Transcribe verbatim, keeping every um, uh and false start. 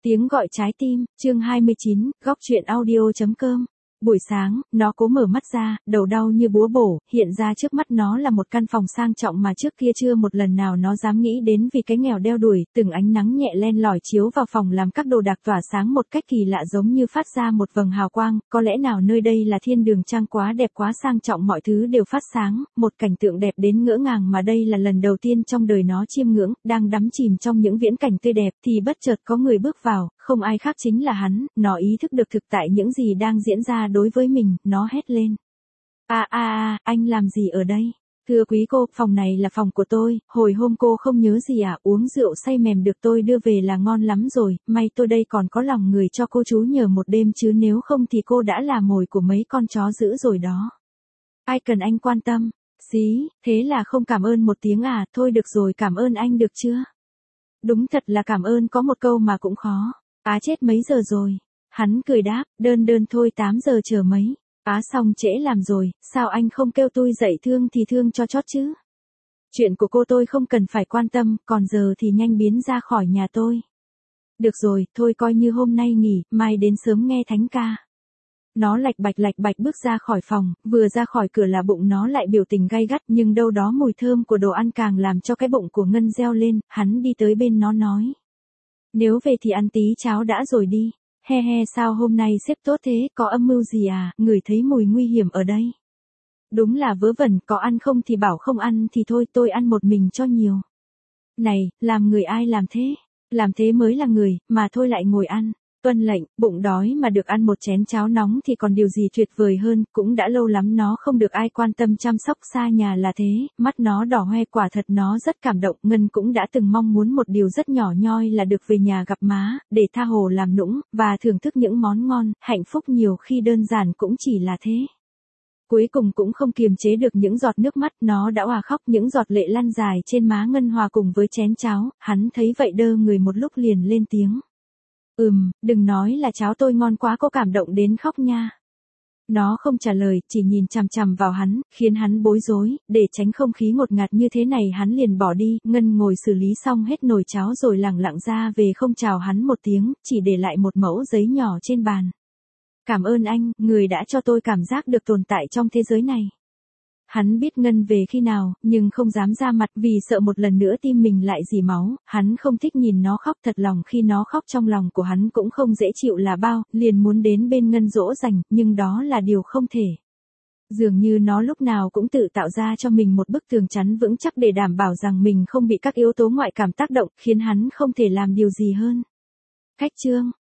Tiếng gọi trái tim, chương hai mươi chín, góc truyện audio.com. Buổi sáng, nó cố mở mắt ra, đầu đau như búa bổ, hiện ra trước mắt nó là một căn phòng sang trọng mà trước kia chưa một lần nào nó dám nghĩ đến vì cái nghèo đeo đuổi, từng ánh nắng nhẹ len lỏi chiếu vào phòng làm các đồ đạc tỏa sáng một cách kỳ lạ giống như phát ra một vầng hào quang, có lẽ nào nơi đây là thiên đường chăng, quá đẹp quá sang trọng, mọi thứ đều phát sáng, một cảnh tượng đẹp đến ngỡ ngàng mà đây là lần đầu tiên trong đời nó chiêm ngưỡng, đang đắm chìm trong những viễn cảnh tươi đẹp thì bất chợt có người bước vào, không ai khác chính là hắn, nó ý thức được thực tại những gì đang diễn ra đối với mình, nó hét lên. A a a, anh làm gì ở đây? Thưa quý cô, phòng này là phòng của tôi, hồi hôm cô không nhớ gì à, uống rượu say mềm được tôi đưa về là ngon lắm rồi, may tôi đây còn có lòng người cho cô trú nhờ một đêm chứ nếu không thì cô đã là mồi của mấy con chó dữ rồi đó. Ai cần anh quan tâm? Xí, thế là không cảm ơn một tiếng à, thôi được rồi, cảm ơn anh được chưa? Đúng thật là cảm ơn có một câu mà cũng khó. Á chết, mấy giờ rồi? Hắn cười đáp, đơn đơn thôi, tám giờ chờ mấy. Á xong trễ làm rồi, sao anh không kêu tôi dậy thương thì thương cho chót chứ? Chuyện của cô tôi không cần phải quan tâm, còn giờ thì nhanh biến ra khỏi nhà tôi. Được rồi, thôi coi như hôm nay nghỉ, mai đến sớm nghe thánh ca. Nó lạch bạch lạch bạch bước ra khỏi phòng, vừa ra khỏi cửa là bụng nó lại biểu tình gay gắt, nhưng đâu đó mùi thơm của đồ ăn càng làm cho cái bụng của Ngân reo lên, hắn đi tới bên nó nói. Nếu về thì ăn tí cháo đã rồi đi. He he, sao hôm nay sếp tốt thế, có âm mưu gì à, ngửi thấy mùi nguy hiểm ở đây. Đúng là vớ vẩn, có ăn không thì bảo không ăn thì thôi, tôi ăn một mình cho nhiều. Này, làm người ai làm thế? Làm thế mới là người, mà thôi lại ngồi ăn. Tuân lệnh, bụng đói mà được ăn một chén cháo nóng thì còn điều gì tuyệt vời hơn, cũng đã lâu lắm nó không được ai quan tâm chăm sóc, xa nhà là thế, mắt nó đỏ hoe, quả thật nó rất cảm động. Ngân cũng đã từng mong muốn một điều rất nhỏ nhoi là được về nhà gặp má, để tha hồ làm nũng, và thưởng thức những món ngon, hạnh phúc nhiều khi đơn giản cũng chỉ là thế. Cuối cùng cũng không kiềm chế được những giọt nước mắt, nó đã òa khóc, những giọt lệ lăn dài trên má Ngân hòa cùng với chén cháo, hắn thấy vậy đơ người một lúc liền lên tiếng. Ừm, đừng nói là cháo tôi ngon quá, cô cảm động đến khóc nha. Nó không trả lời, chỉ nhìn chằm chằm vào hắn, khiến hắn bối rối, để tránh không khí ngột ngạt như thế này hắn liền bỏ đi. Ngân ngồi xử lý xong hết nồi cháo rồi lẳng lặng ra về, không chào hắn một tiếng, chỉ để lại một mẩu giấy nhỏ trên bàn. Cảm ơn anh, người đã cho tôi cảm giác được tồn tại trong thế giới này. Hắn biết Ngân về khi nào, nhưng không dám ra mặt vì sợ một lần nữa tim mình lại rỉ máu, hắn không thích nhìn nó khóc, thật lòng khi nó khóc trong lòng của hắn cũng không dễ chịu là bao, liền muốn đến bên Ngân dỗ dành, nhưng đó là điều không thể. Dường như nó lúc nào cũng tự tạo ra cho mình một bức tường chắn vững chắc để đảm bảo rằng mình không bị các yếu tố ngoại cảm tác động, khiến hắn không thể làm điều gì hơn. Khách trương,